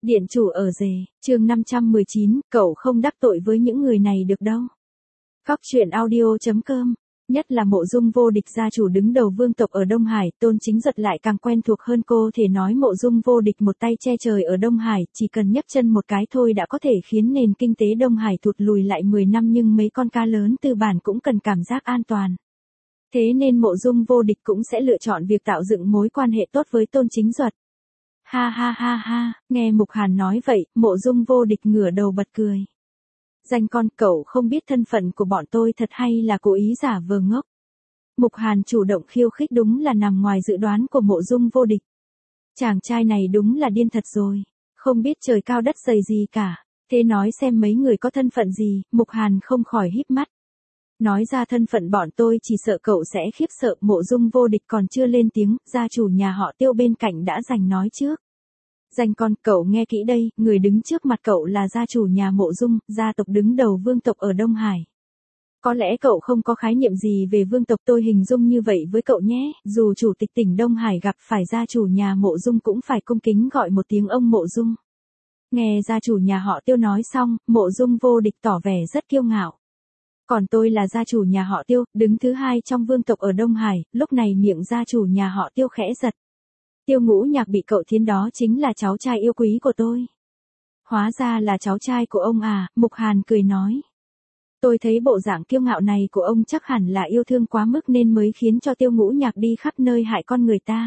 Điện chủ ở rể, chương 519, cậu không đắc tội với những người này được đâu. Góc truyện audio.com. Nhất là Mộ Dung Vô Địch gia chủ đứng đầu vương tộc ở Đông Hải, Tôn Chính Duật lại càng quen thuộc hơn cô thể nói Mộ Dung Vô Địch một tay che trời ở Đông Hải, chỉ cần nhấc chân một cái thôi đã có thể khiến nền kinh tế Đông Hải thụt lùi lại 10 năm nhưng mấy con cá lớn tư bản cũng cần cảm giác an toàn. Thế nên Mộ Dung Vô Địch cũng sẽ lựa chọn việc tạo dựng mối quan hệ tốt với Tôn Chính Duật. Ha ha ha ha, nghe Mục Hàn nói vậy, Mộ Dung Vô Địch ngửa đầu bật cười. Danh con, cậu không biết thân phận của bọn tôi thật hay là cố ý giả vờ ngốc. Mục Hàn chủ động khiêu khích đúng là nằm ngoài dự đoán của Mộ Dung Vô Địch. Chàng trai này đúng là điên thật rồi, không biết trời cao đất dày gì cả. Thế nói xem mấy người có thân phận gì, Mục Hàn không khỏi híp mắt. Nói ra thân phận bọn tôi chỉ sợ cậu sẽ khiếp sợ. Mộ Dung Vô Địch còn chưa lên tiếng, gia chủ nhà họ Tiêu bên cạnh đã giành nói trước. Danh con, cậu nghe kỹ đây, người đứng trước mặt cậu là gia chủ nhà Mộ Dung, gia tộc đứng đầu vương tộc ở Đông Hải. Có lẽ cậu không có khái niệm gì về vương tộc, tôi hình dung như vậy với cậu nhé, dù chủ tịch tỉnh Đông Hải gặp phải gia chủ nhà Mộ Dung cũng phải cung kính gọi một tiếng ông Mộ Dung. Nghe gia chủ nhà họ Tiêu nói xong, Mộ Dung Vô Địch tỏ vẻ rất kiêu ngạo. Còn tôi là gia chủ nhà họ Tiêu, đứng thứ hai trong vương tộc ở Đông Hải. Lúc này miệng gia chủ nhà họ Tiêu khẽ giật. Tiêu Ngũ Nhạc bị cậu thiến đó chính là cháu trai yêu quý của tôi. Hóa ra là cháu trai của ông à, Mục Hàn cười nói. Tôi thấy bộ dạng kiêu ngạo này của ông chắc hẳn là yêu thương quá mức nên mới khiến cho Tiêu Ngũ Nhạc đi khắp nơi hại con người ta.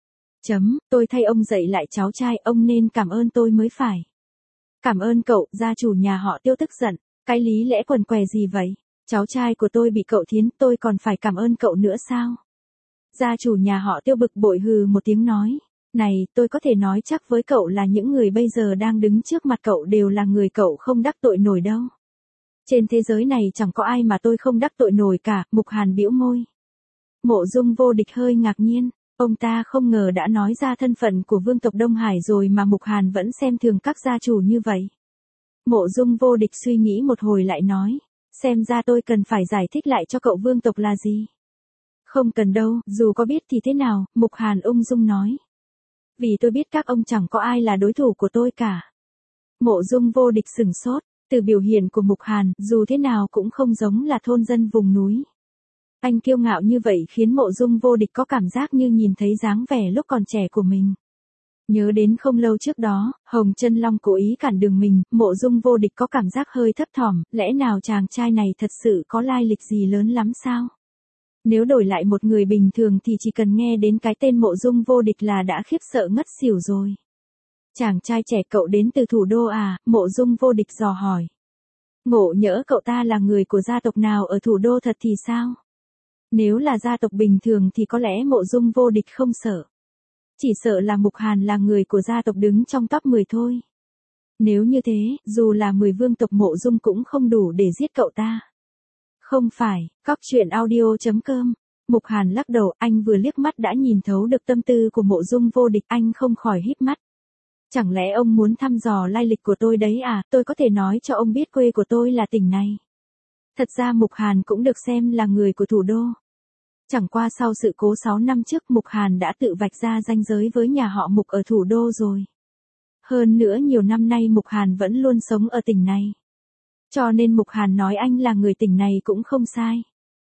Tôi thay ông dạy lại cháu trai, ông nên cảm ơn tôi mới phải. Cảm ơn cậu, gia chủ nhà họ Tiêu tức giận. Cái lý lẽ quần què gì vậy? Cháu trai của tôi bị cậu thiến, tôi còn phải cảm ơn cậu nữa sao? Gia chủ nhà họ Tiêu bực bội hừ một tiếng nói. Này, tôi có thể nói chắc với cậu là những người bây giờ đang đứng trước mặt cậu đều là người cậu không đắc tội nổi đâu. Trên thế giới này chẳng có ai mà tôi không đắc tội nổi cả, Mục Hàn bĩu môi. Mộ Dung Vô Địch hơi ngạc nhiên, ông ta không ngờ đã nói ra thân phận của vương tộc Đông Hải rồi mà Mục Hàn vẫn xem thường các gia chủ như vậy. Mộ Dung Vô Địch suy nghĩ một hồi lại nói, xem ra tôi cần phải giải thích lại cho cậu vương tộc là gì. Không cần đâu, dù có biết thì thế nào, Mục Hàn ung dung nói. Vì tôi biết các ông chẳng có ai là đối thủ của tôi cả. Mộ Dung Vô Địch sửng sốt, từ biểu hiện của Mục Hàn, dù thế nào cũng không giống là thôn dân vùng núi. Anh kiêu ngạo như vậy khiến Mộ Dung Vô Địch có cảm giác như nhìn thấy dáng vẻ lúc còn trẻ của mình. Nhớ đến không lâu trước đó, Hồng Chân Long cố ý cản đường mình, Mộ Dung Vô Địch có cảm giác hơi thấp thỏm, lẽ nào chàng trai này thật sự có lai lịch gì lớn lắm sao? Nếu đổi lại một người bình thường thì chỉ cần nghe đến cái tên Mộ Dung Vô Địch là đã khiếp sợ ngất xỉu rồi. Chàng trai trẻ cậu đến từ thủ đô à? Mộ Dung Vô Địch dò hỏi. Ngộ nhỡ cậu ta là người của gia tộc nào ở thủ đô thật thì sao? Nếu là gia tộc bình thường thì có lẽ Mộ Dung Vô Địch không sợ. Chỉ sợ là Mục Hàn là người của gia tộc đứng trong top 10 thôi. Nếu như thế, dù là 10 vương tộc Mộ Dung cũng không đủ để giết cậu ta. Không phải, góc truyện audio.com. Mục Hàn lắc đầu, anh vừa liếc mắt đã nhìn thấu được tâm tư của Mộ Dung Vô Địch, anh không khỏi híp mắt. Chẳng lẽ ông muốn thăm dò lai lịch của tôi đấy à? Tôi có thể nói cho ông biết quê của tôi là tỉnh này. Thật ra Mục Hàn cũng được xem là người của thủ đô. Chẳng qua sau sự cố 6 năm trước Mục Hàn đã tự vạch ra ranh giới với nhà họ Mục ở thủ đô rồi. Hơn nữa nhiều năm nay Mục Hàn vẫn luôn sống ở tỉnh này. Cho nên Mục Hàn nói anh là người tỉnh này cũng không sai.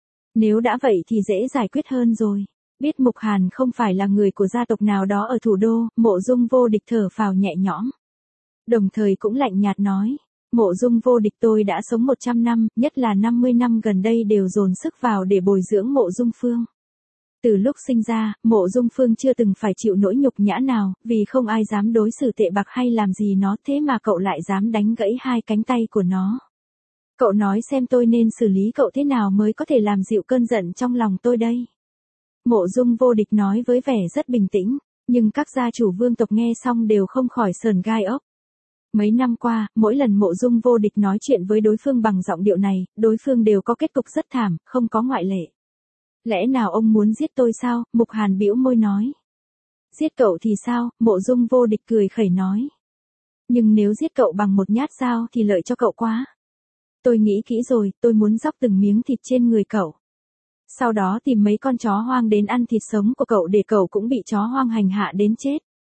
Nếu đã vậy thì dễ giải quyết hơn rồi. Biết Mục Hàn không phải là người của gia tộc nào đó ở thủ đô, Mộ Dung Vô Địch thở phào nhẹ nhõm. Đồng thời cũng lạnh nhạt nói. Mộ Dung Vô Địch, tôi đã sống 100 năm, nhất là 50 năm gần đây đều dồn sức vào để bồi dưỡng Mộ Dung Phương. Từ lúc sinh ra, Mộ Dung Phương chưa từng phải chịu nỗi nhục nhã nào, vì không ai dám đối xử tệ bạc hay làm gì nó, thế mà cậu lại dám đánh gãy hai cánh tay của nó. Cậu nói xem tôi nên xử lý cậu thế nào mới có thể làm dịu cơn giận trong lòng tôi đây. Mộ Dung Vô Địch nói với vẻ rất bình tĩnh, nhưng các gia chủ vương tộc nghe xong đều không khỏi sờn gai ốc. Mấy năm qua, mỗi lần Mộ Dung Vô Địch nói chuyện với đối phương bằng giọng điệu này, đối phương đều có kết cục rất thảm, không có ngoại lệ. Lẽ nào ông muốn giết tôi sao? Mục Hàn bĩu môi nói. Giết cậu thì sao? Mộ Dung Vô Địch cười khẩy nói. Nhưng nếu giết cậu bằng một nhát dao thì lợi cho cậu quá. Tôi nghĩ kỹ rồi, tôi muốn dóc từng miếng thịt trên người cậu. Sau đó tìm mấy con chó hoang đến ăn thịt sống của cậu để cậu cũng bị chó hoang hành hạ đến chết.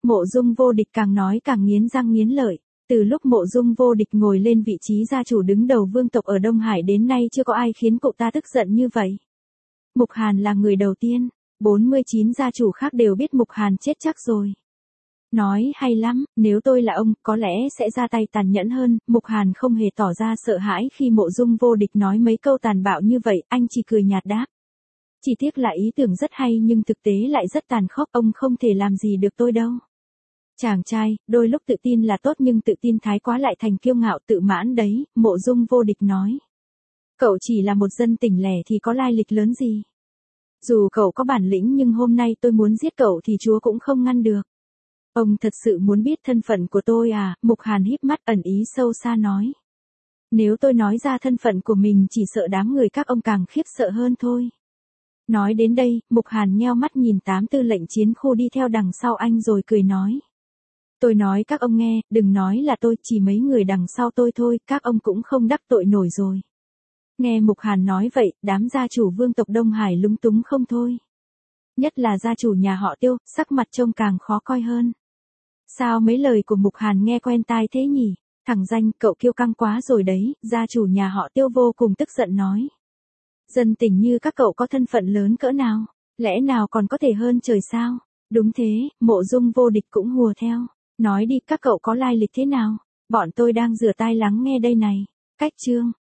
Mộ Dung Vô Địch càng nói càng nghiến răng nghiến lợi. Từ lúc Mộ Dung Vô Địch ngồi lên vị trí gia chủ đứng đầu vương tộc ở Đông Hải đến nay chưa có ai khiến cậu ta tức giận như vậy. Mục Hàn là người đầu tiên, 49 gia chủ khác đều biết Mục Hàn chết chắc rồi. Nói hay lắm, nếu tôi là ông, có lẽ sẽ ra tay tàn nhẫn hơn. Mục Hàn không hề tỏ ra sợ hãi khi Mộ Dung Vô Địch nói mấy câu tàn bạo như vậy, anh chỉ cười nhạt đáp. Chỉ tiếc là ý tưởng rất hay nhưng thực tế lại rất tàn khốc, ông không thể làm gì được tôi đâu. Chàng trai, đôi lúc tự tin là tốt nhưng tự tin thái quá lại thành kiêu ngạo tự mãn đấy, Mộ Dung Vô Địch nói. Cậu chỉ là một dân tỉnh lẻ thì có lai lịch lớn gì. Dù cậu có bản lĩnh nhưng hôm nay tôi muốn giết cậu thì Chúa cũng không ngăn được. Ông thật sự muốn biết thân phận của tôi à? Mục Hàn híp mắt ẩn ý sâu xa nói. Nếu tôi nói ra thân phận của mình chỉ sợ đám người các ông càng khiếp sợ hơn thôi. Nói đến đây, Mục Hàn nheo mắt nhìn 8 tư lệnh chiến khu đi theo đằng sau anh rồi cười nói. Tôi nói các ông nghe, đừng nói là tôi, chỉ mấy người đằng sau tôi thôi, các ông cũng không đắc tội nổi rồi. Nghe Mục Hàn nói vậy, đám gia chủ vương tộc Đông Hải lúng túng không thôi. Nhất là gia chủ nhà họ Tiêu, sắc mặt trông càng khó coi hơn. Sao mấy lời của Mục Hàn nghe quen tai thế nhỉ? Thằng danh, cậu kiêu căng quá rồi đấy, gia chủ nhà họ Tiêu vô cùng tức giận nói. Dân tỉnh như các cậu có thân phận lớn cỡ nào, lẽ nào còn có thể hơn trời sao? Đúng thế, Mộ Dung Vô Địch cũng hùa theo. Nói đi, các cậu có lai lịch thế nào? Bọn tôi đang rửa tai lắng nghe đây này. Cách chương.